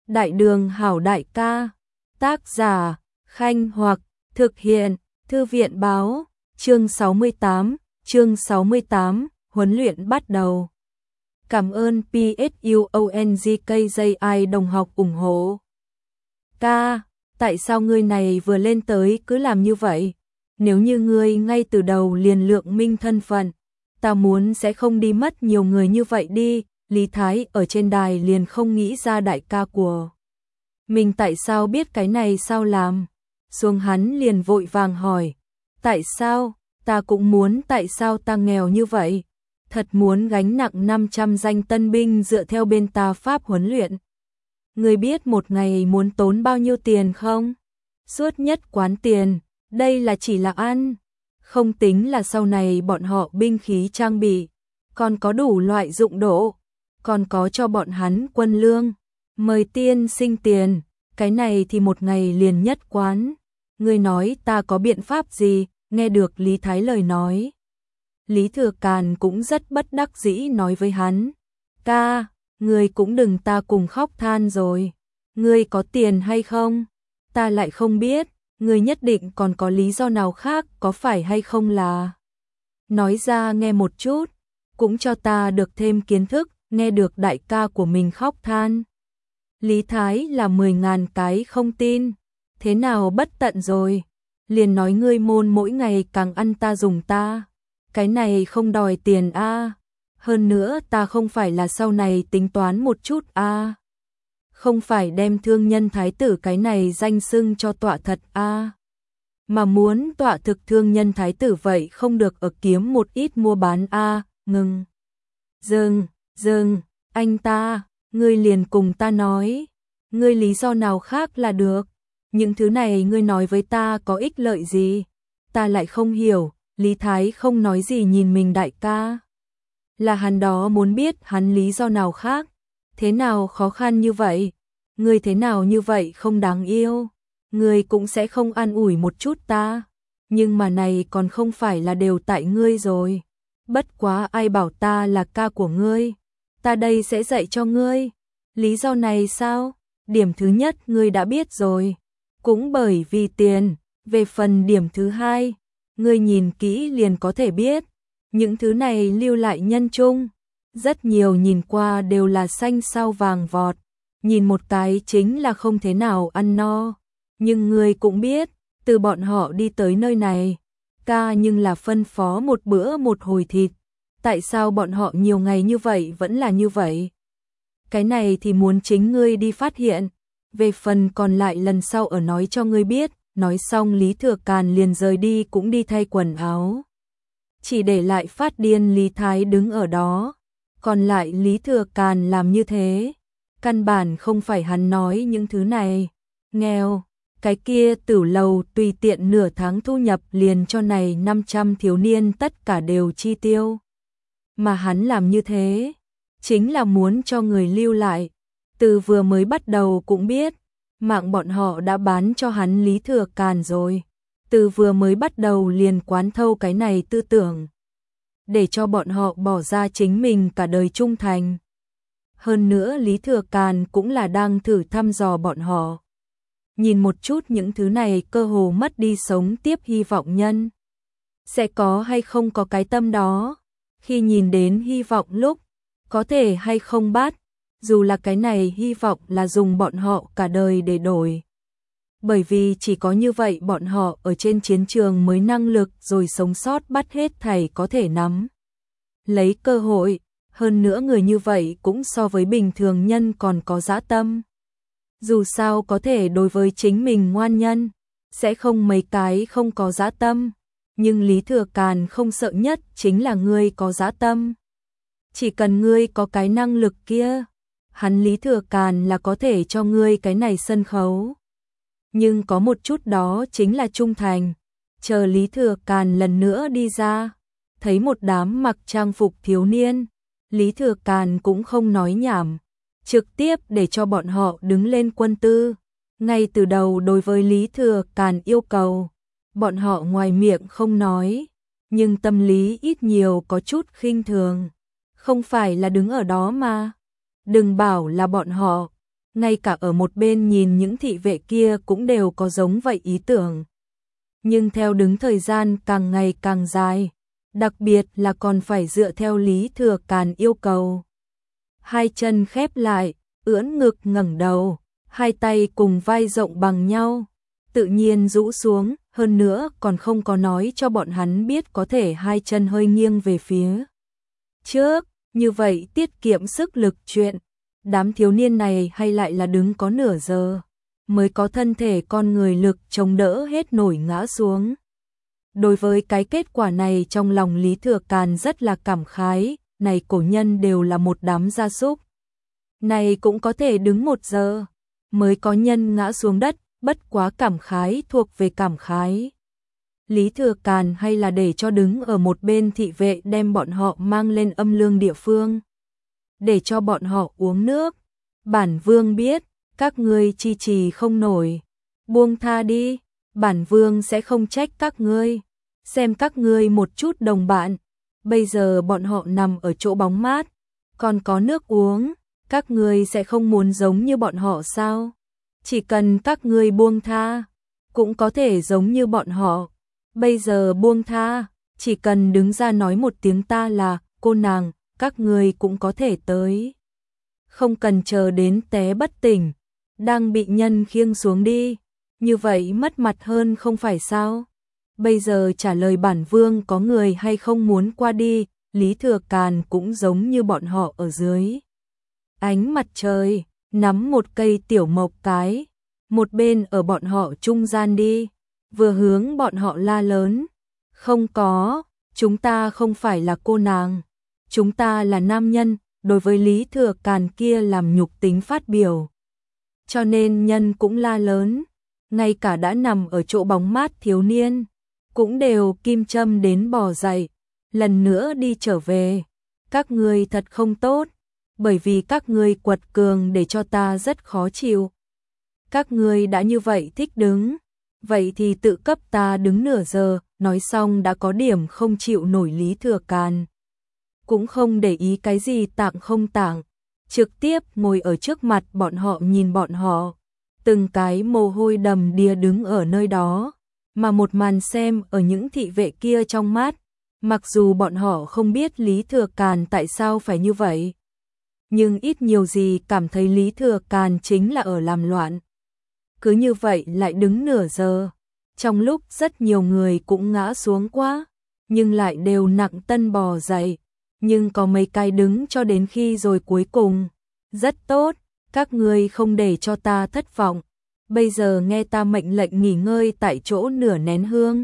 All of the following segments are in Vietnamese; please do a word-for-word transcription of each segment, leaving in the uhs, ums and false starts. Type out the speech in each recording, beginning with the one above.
Đại đường hảo đại ca. Tác giả, Khanh Hoặc, thực hiện, Thư viện báo, chương sáu mươi tám, chương sáu mươi tám, huấn luyện bắt đầu. Cảm ơn pê ét u o n g k j i đồng học ủng hộ. Ca, tại sao ngươi này vừa lên tới cứ làm như vậy? Nếu như ngươi ngay từ đầu liền lượng minh thân phận, ta muốn sẽ không đi mất nhiều người như vậy đi. Lý Thái ở trên đài liền không nghĩ ra đại ca của mình tại sao biết cái này sao làm. Xuống hắn liền vội vàng hỏi, tại sao, ta cũng muốn, tại sao ta nghèo như vậy, thật muốn gánh nặng năm trăm danh tân binh dựa theo bên ta pháp huấn luyện. Ngươi biết một ngày muốn tốn bao nhiêu tiền không? Suốt nhất quán tiền, đây là chỉ là ăn, không tính là sau này bọn họ binh khí trang bị, còn có đủ loại dụng độ, còn có cho bọn hắn quân lương, mời tiên sinh tiền, cái này thì một ngày liền nhất quán. Ngươi nói ta có biện pháp gì? Nghe được Lý Thái lời nói, Lý Thừa Càn cũng rất bất đắc dĩ nói với hắn, ca, ngươi cũng đừng ta cùng khóc than rồi, ngươi có tiền hay không? Ta lại không biết, ngươi nhất định còn có lý do nào khác có phải hay không là? Nói ra nghe một chút, cũng cho ta được thêm kiến thức. Nghe được đại ca của mình khóc than, Lý Thái là mười ngàn cái không tin, thế nào bất tận rồi, liền nói ngươi môn mỗi ngày càng ăn ta dùng ta, cái này không đòi tiền a, à. Hơn nữa ta không phải là sau này tính toán một chút a, à. Không phải đem thương nhân thái tử cái này danh xưng cho tọa thật a, à. Mà muốn tọa thực thương nhân thái tử vậy không được ở kiếm một ít mua bán a, à. Ngừng, dừng. Dừng, anh ta, ngươi liền cùng ta nói, ngươi lý do nào khác là được, những thứ này ngươi nói với ta có ích lợi gì, ta lại không hiểu. Lý Thái không nói gì nhìn mình đại ca, là hắn đó muốn biết hắn lý do nào khác, thế nào khó khăn như vậy, ngươi thế nào như vậy không đáng yêu, ngươi cũng sẽ không an ủi một chút ta, nhưng mà này còn không phải là đều tại ngươi rồi, bất quá ai bảo ta là ca của ngươi. Ta đây sẽ dạy cho ngươi. Lý do này sao? Điểm thứ nhất ngươi đã biết rồi. Cũng bởi vì tiền. Về phần điểm thứ hai, ngươi nhìn kỹ liền có thể biết. Những thứ này lưu lại nhân chung. Rất nhiều nhìn qua đều là xanh sao vàng vọt. Nhìn một cái chính là không thế nào ăn no. Nhưng ngươi cũng biết, từ bọn họ đi tới nơi này, ca nhưng là phân phó một bữa một hồi thịt. Tại sao bọn họ nhiều ngày như vậy vẫn là như vậy? Cái này thì muốn chính ngươi đi phát hiện. Về phần còn lại lần sau ở nói cho ngươi biết. Nói xong Lý Thừa Càn liền rời đi cũng đi thay quần áo. Chỉ để lại phát điên Lý Thái đứng ở đó. Còn lại Lý Thừa Càn làm như thế. Căn bản không phải hắn nói những thứ này. Nghèo, cái kia Tử Lầu tùy tiện nửa tháng thu nhập liền cho này năm trăm thiếu niên tất cả đều chi tiêu. Mà hắn làm như thế, chính là muốn cho người lưu lại. Từ vừa mới bắt đầu cũng biết, mạng bọn họ đã bán cho hắn Lý Thừa Càn rồi. Từ vừa mới bắt đầu liền quán thâu cái này tư tưởng. Để cho bọn họ bỏ ra chính mình cả đời trung thành. Hơn nữa Lý Thừa Càn cũng là đang thử thăm dò bọn họ. Nhìn một chút những thứ này cơ hồ mất đi sống tiếp hy vọng nhân. Sẽ có hay không có cái tâm đó. Khi nhìn đến hy vọng lúc, có thể hay không bắt, dù là cái này hy vọng là dùng bọn họ cả đời để đổi. Bởi vì chỉ có như vậy bọn họ ở trên chiến trường mới năng lực rồi sống sót bắt hết thảy có thể nắm. Lấy cơ hội, hơn nữa người như vậy cũng so với bình thường nhân còn có dã tâm. Dù sao có thể đối với chính mình ngoan nhân, sẽ không mấy cái không có dã tâm. Nhưng Lý Thừa Càn không sợ nhất chính là ngươi có dã tâm. Chỉ cần ngươi có cái năng lực kia, hắn Lý Thừa Càn là có thể cho ngươi cái này sân khấu. Nhưng có một chút đó chính là trung thành. Chờ Lý Thừa Càn lần nữa đi ra, thấy một đám mặc trang phục thiếu niên, Lý Thừa Càn cũng không nói nhảm, trực tiếp để cho bọn họ đứng lên quân tư. Ngay từ đầu đối với Lý Thừa Càn yêu cầu, bọn họ ngoài miệng không nói, nhưng tâm lý ít nhiều có chút khinh thường. Không phải là đứng ở đó mà. Đừng bảo là bọn họ. ngay cả ở một bên nhìn những thị vệ kia cũng đều có giống vậy ý tưởng. Nhưng theo đứng thời gian càng ngày càng dài, đặc biệt là còn phải dựa theo Lý Thừa Càn yêu cầu. Hai chân khép lại, ưỡn ngực ngẩng đầu, hai tay cùng vai rộng bằng nhau, tự nhiên rũ xuống, hơn nữa còn không có nói cho bọn hắn biết có thể hai chân hơi nghiêng về phía trước, như vậy tiết kiệm sức lực chuyện. Đám thiếu niên này hay lại là đứng có nửa giờ, mới có thân thể con người lực chống đỡ hết nổi ngã xuống. Đối với cái kết quả này trong lòng Lý Thừa Càn rất là cảm khái, này cổ nhân đều là một đám gia súc. Này cũng có thể đứng một giờ, mới có nhân ngã xuống đất, bất quá cảm khái thuộc về cảm khái. Lý Thừa Càn hay là để cho đứng ở một bên thị vệ đem bọn họ mang lên âm lương địa phương, để cho bọn họ uống nước. Bản vương biết, các ngươi chi trì không nổi, buông tha đi, bản vương sẽ không trách các ngươi, xem các ngươi một chút đồng bạn, bây giờ bọn họ nằm ở chỗ bóng mát, còn có nước uống, các ngươi sẽ không muốn giống như bọn họ sao? Chỉ cần các ngươi buông tha, cũng có thể giống như bọn họ. Bây giờ buông tha, chỉ cần đứng ra nói một tiếng ta là cô nàng, các ngươi cũng có thể tới. Không cần chờ đến té bất tỉnh, đang bị nhân khiêng xuống đi, như vậy mất mặt hơn không phải sao? Bây giờ trả lời bản vương có người hay không muốn qua đi, Lý Thừa Càn cũng giống như bọn họ ở dưới ánh mặt trời, nắm một cây tiểu mộc cái, một bên ở bọn họ trung gian đi, vừa hướng bọn họ la lớn, không có, chúng ta không phải là cô nàng, chúng ta là nam nhân, đối với Lý Thừa Càn kia làm nhục tính phát biểu. Cho nên nhân cũng la lớn, ngay cả đã nằm ở chỗ bóng mát thiếu niên, cũng đều kim châm đến bò dậy, lần nữa đi trở về. Các ngươi thật không tốt, bởi vì các ngươi quật cường để cho ta rất khó chịu. Các ngươi đã như vậy thích đứng, vậy thì tự cấp ta đứng nửa giờ, nói xong đã có điểm không chịu nổi Lý Thừa Càn. Cũng không để ý cái gì tạng không tạng, trực tiếp ngồi ở trước mặt bọn họ nhìn bọn họ, từng cái mồ hôi đầm đìa đứng ở nơi đó, mà một màn xem ở những thị vệ kia trong mắt, mặc dù bọn họ không biết Lý Thừa Càn tại sao phải như vậy, nhưng ít nhiều gì cảm thấy Lý Thừa Càn chính là ở làm loạn. Cứ như vậy lại đứng nửa giờ, trong lúc rất nhiều người cũng ngã xuống quá, nhưng lại đều nặng tân bò dậy, nhưng có mấy cái đứng cho đến khi rồi cuối cùng. Rất tốt, các ngươi không để cho ta thất vọng, bây giờ nghe ta mệnh lệnh nghỉ ngơi tại chỗ nửa nén hương.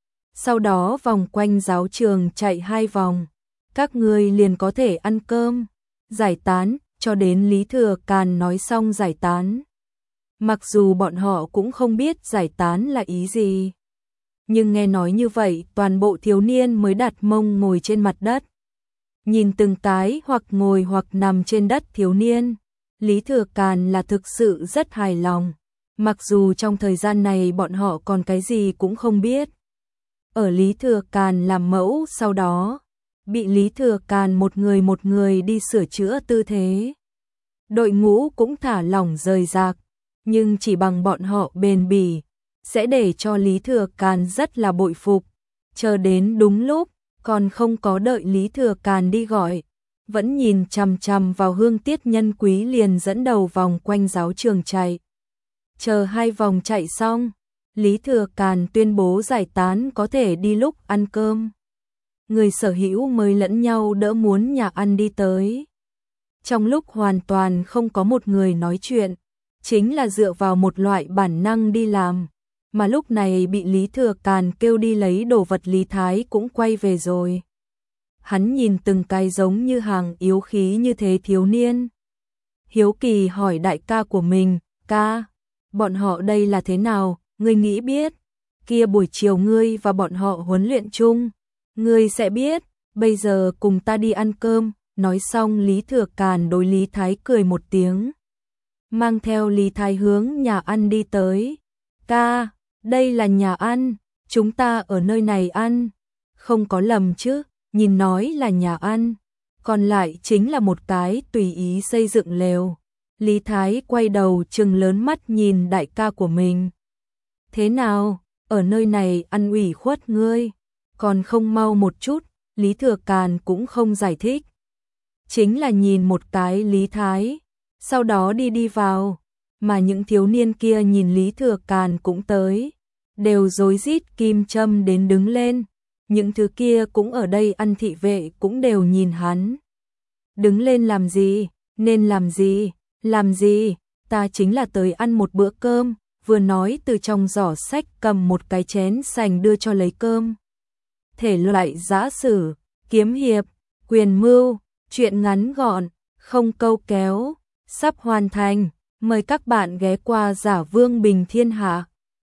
Sau đó vòng quanh giáo trường chạy hai vòng, các ngươi liền có thể ăn cơm, giải tán, cho đến Lý Thừa Càn nói xong giải tán. Mặc dù bọn họ cũng không biết giải tán là ý gì, nhưng nghe nói như vậy toàn bộ thiếu niên mới đặt mông ngồi trên mặt đất. Nhìn từng cái hoặc ngồi hoặc nằm trên đất thiếu niên, Lý Thừa Càn là thực sự rất hài lòng, mặc dù trong thời gian này bọn họ còn cái gì cũng không biết. Ở Lý Thừa Càn làm mẫu sau đó, bị Lý Thừa Càn một người một người đi sửa chữa tư thế. Đội ngũ cũng thả lỏng rời rạc, nhưng chỉ bằng bọn họ bền bỉ, sẽ để cho Lý Thừa Càn rất là bội phục. Chờ đến đúng lúc, còn không có đợi Lý Thừa Càn đi gọi, vẫn nhìn chằm chằm vào Hương Tiết Nhân Quý liền dẫn đầu vòng quanh giáo trường chạy. Chờ hai vòng chạy xong, Lý Thừa Càn tuyên bố giải tán có thể đi lúc ăn cơm. Người sở hữu mới lẫn nhau đỡ muốn nhà ăn đi tới. Trong lúc hoàn toàn không có một người nói chuyện, chính là dựa vào một loại bản năng đi làm, mà lúc này bị Lý Thừa Càn kêu đi lấy đồ vật Lý Thái cũng quay về rồi. Hắn nhìn từng cái giống như hàng yếu khí như thế thiếu niên. Hiếu kỳ hỏi đại ca của mình, ca, bọn họ đây là thế nào, ngươi nghĩ biết, kia buổi chiều ngươi và bọn họ huấn luyện chung, ngươi sẽ biết, bây giờ cùng ta đi ăn cơm. Nói xong Lý Thừa Càn đối Lý Thái cười một tiếng, mang theo Lý Thái hướng nhà ăn đi tới. Ca, đây là nhà ăn, chúng ta ở nơi này ăn, không có lầm chứ, nhìn nói là nhà ăn, còn lại chính là một cái tùy ý xây dựng lều. Lý Thái quay đầu trừng lớn mắt nhìn đại ca của mình. Thế nào, ở nơi này ăn ủy khuất ngươi, còn không mau một chút, Lý Thừa Càn cũng không giải thích. Chính là nhìn một cái Lý Thái, sau đó đi đi vào, mà những thiếu niên kia nhìn Lý Thừa Càn cũng tới, đều rối rít kim châm đến đứng lên, những thứ kia cũng ở đây ăn thị vệ cũng đều nhìn hắn. Đứng lên làm gì, nên làm gì, làm gì, ta chính là tới ăn một bữa cơm, vừa nói từ trong giỏ sách cầm một cái chén sành đưa cho lấy cơm. Thể loại giã sử, kiếm hiệp, quyền mưu, chuyện ngắn gọn, không câu kéo, sắp hoàn thành, mời các bạn ghé qua Giả Vương Bình Thiên Hạ.